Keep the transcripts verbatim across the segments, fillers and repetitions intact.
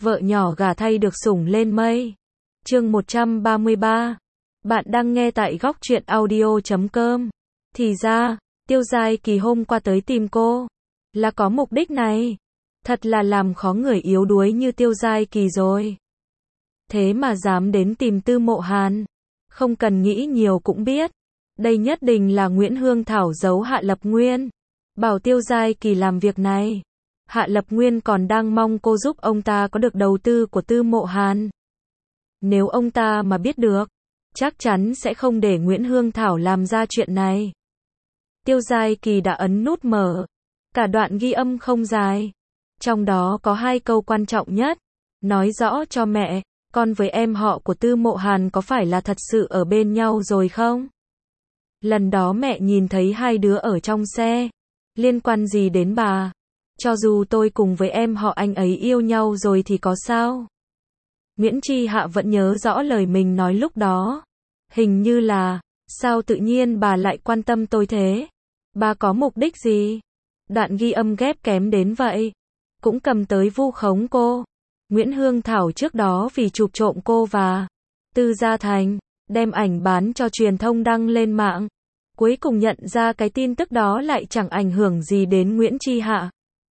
vợ nhỏ gả thay được sủng lên mây. Chương một trăm ba mươi ba. Bạn đang nghe tại góc truyện audio chấm com. Thì ra, Tiêu Giai Kỳ hôm qua tới tìm cô là có mục đích này. Thật là làm khó người yếu đuối như Tiêu Giai Kỳ rồi. Thế mà dám đến tìm Tư Mộ Hàn. Không cần nghĩ nhiều cũng biết. Đây nhất định là Nguyễn Hương Thảo giấu Hạ Lập Nguyên. Bảo Tiêu Giai Kỳ làm việc này. Hạ Lập Nguyên còn đang mong cô giúp ông ta có được đầu tư của Tư Mộ Hàn. Nếu ông ta mà biết được, chắc chắn sẽ không để Nguyễn Hương Thảo làm ra chuyện này. Tiêu Giai Kỳ đã ấn nút mở. Cả đoạn ghi âm không dài. Trong đó có hai câu quan trọng nhất. Nói rõ cho mẹ, con với em họ của Tư Mộ Hàn có phải là thật sự ở bên nhau rồi không? Lần đó mẹ nhìn thấy hai đứa ở trong xe. Liên quan gì đến bà? Cho dù tôi cùng với em họ anh ấy yêu nhau rồi thì có sao? Nguyễn Tri Hạ vẫn nhớ rõ lời mình nói lúc đó. Hình như là, sao tự nhiên bà lại quan tâm tôi thế? Bà có mục đích gì? Đoạn ghi âm ghép kém đến vậy. Cũng cầm tới vu khống cô. Nguyễn Hương Thảo trước đó vì chụp trộm cô và Tư Gia Thành, đem ảnh bán cho truyền thông đăng lên mạng. Cuối cùng nhận ra cái tin tức đó lại chẳng ảnh hưởng gì đến Nguyễn Tri Hạ.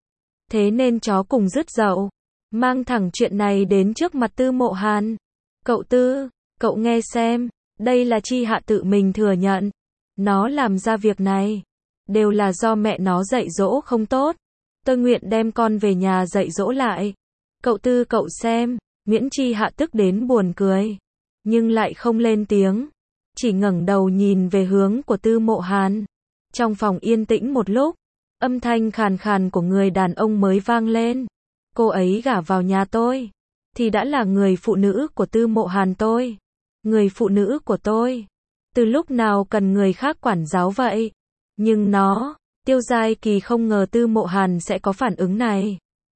Thế nên chó cùng rứt dậu. Mang thẳng chuyện này đến trước mặt Tư Mộ Hàn. Cậu Tư, cậu nghe xem, đây là Tri Hạ tự mình thừa nhận. Nó làm ra việc này. Đều là do mẹ nó dạy dỗ không tốt. Tôi nguyện đem con về nhà dạy dỗ lại. Cậu Tư cậu xem, Nguyễn Tri Hạ tức đến buồn cười. Nhưng lại không lên tiếng. Chỉ ngẩng đầu nhìn về hướng của Tư Mộ Hàn. Trong phòng yên tĩnh một lúc, âm thanh khàn khàn của người đàn ông mới vang lên. Cô ấy gả vào nhà tôi, thì đã là người phụ nữ của Tư Mộ Hàn tôi. Người phụ nữ của tôi. Từ lúc nào cần người khác quản giáo vậy? Nhưng nó, Tiêu Giai Kỳ không ngờ Tư Mộ Hàn sẽ có phản ứng này.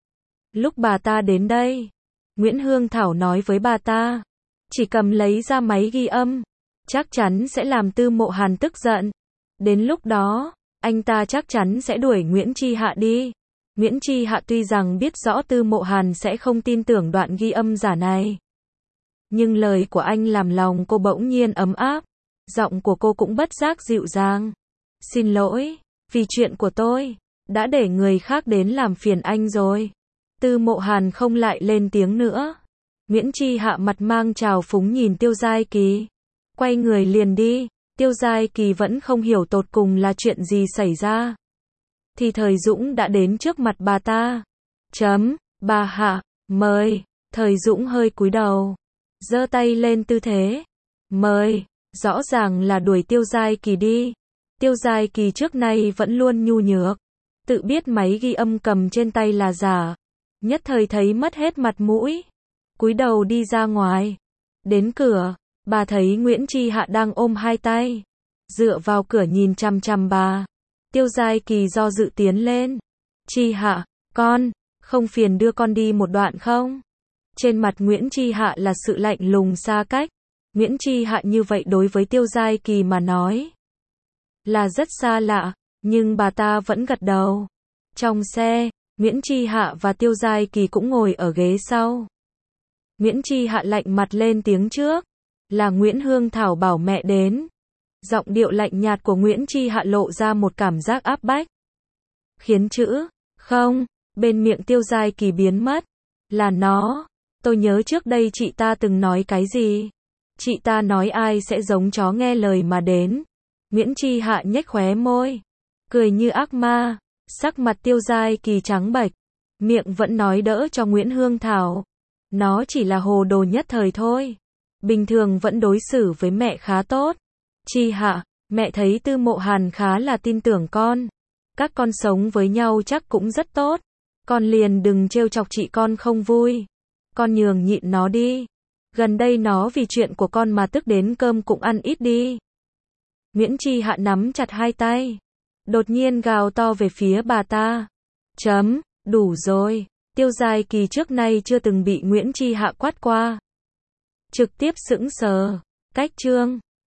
Lúc bà ta đến đây, Nguyễn Hương Thảo nói với bà ta, chỉ cầm lấy ra máy ghi âm, chắc chắn sẽ làm Tư Mộ Hàn tức giận. Đến lúc đó, anh ta chắc chắn sẽ đuổi Nguyễn Tri Hạ đi. Nguyễn Tri Hạ tuy rằng biết rõ Tư Mộ Hàn sẽ không tin tưởng đoạn ghi âm giả này. Nhưng lời của anh làm lòng cô bỗng nhiên ấm áp. Giọng của cô cũng bất giác dịu dàng. Xin lỗi, vì chuyện của tôi, đã để người khác đến làm phiền anh rồi. Tư Mộ Hàn không lại lên tiếng nữa. Nguyễn Tri Hạ mặt mang trào phúng nhìn Tiêu Giai Kỳ. Quay người liền đi. Tiêu Giai Kỳ vẫn không hiểu tột cùng là chuyện gì xảy ra. Thì Thời Dũng đã đến trước mặt bà ta. Chấm, bà Hạ, mời. Thời Dũng hơi cúi đầu. Giơ tay lên tư thế. Mời, rõ ràng là đuổi Tiêu Giai Kỳ đi. Tiêu Giai Kỳ trước nay vẫn luôn nhu nhược. Tự biết máy ghi âm cầm trên tay là giả. Nhất thời thấy mất hết mặt mũi. Cúi đầu đi ra ngoài. Đến cửa, bà thấy Nguyễn Tri Hạ đang ôm hai tay. Dựa vào cửa nhìn chằm chằm bà. Tiêu Giai Kỳ do dự tiến lên. Tri Hạ, con, không phiền đưa con đi một đoạn không? Trên mặt Nguyễn Tri Hạ là sự lạnh lùng xa cách. Nguyễn Tri Hạ như vậy đối với Tiêu Giai Kỳ mà nói là rất xa lạ, nhưng bà ta vẫn gật đầu. Trong xe, Nguyễn Tri Hạ và Tiêu Giai Kỳ cũng ngồi ở ghế sau. Nguyễn Tri Hạ lạnh mặt lên tiếng trước. Là Nguyễn Hương Thảo bảo mẹ đến. Giọng điệu lạnh nhạt của Nguyễn Tri Hạ lộ ra một cảm giác áp bách. Khiến chữ, không, bên miệng Tiêu Giai Kỳ biến mất. Là nó. Tôi nhớ trước đây chị ta từng nói cái gì. Chị ta nói ai sẽ giống chó nghe lời mà đến. Nguyễn Tri Hạ nhếch khóe môi. Cười như ác ma. Sắc mặt Tiêu Giai Kỳ trắng bệch. Miệng vẫn nói đỡ cho Nguyễn Hương Thảo. Nó chỉ là hồ đồ nhất thời thôi. Bình thường vẫn đối xử với mẹ khá tốt. Tri Hạ, mẹ thấy Tư Mộ Hàn khá là tin tưởng con. Các con sống với nhau chắc cũng rất tốt. Con liền đừng trêu chọc chị con không vui. Con nhường nhịn nó đi. Gần đây nó vì chuyện của con mà tức đến cơm cũng ăn ít đi. Nguyễn Tri Hạ nắm chặt hai tay. Đột nhiên gào to về phía bà ta. Chấm, đủ rồi. Tiêu Giai Kỳ trước nay chưa từng bị Nguyễn Tri Hạ quát qua. Trực tiếp sững sờ. Cách chương.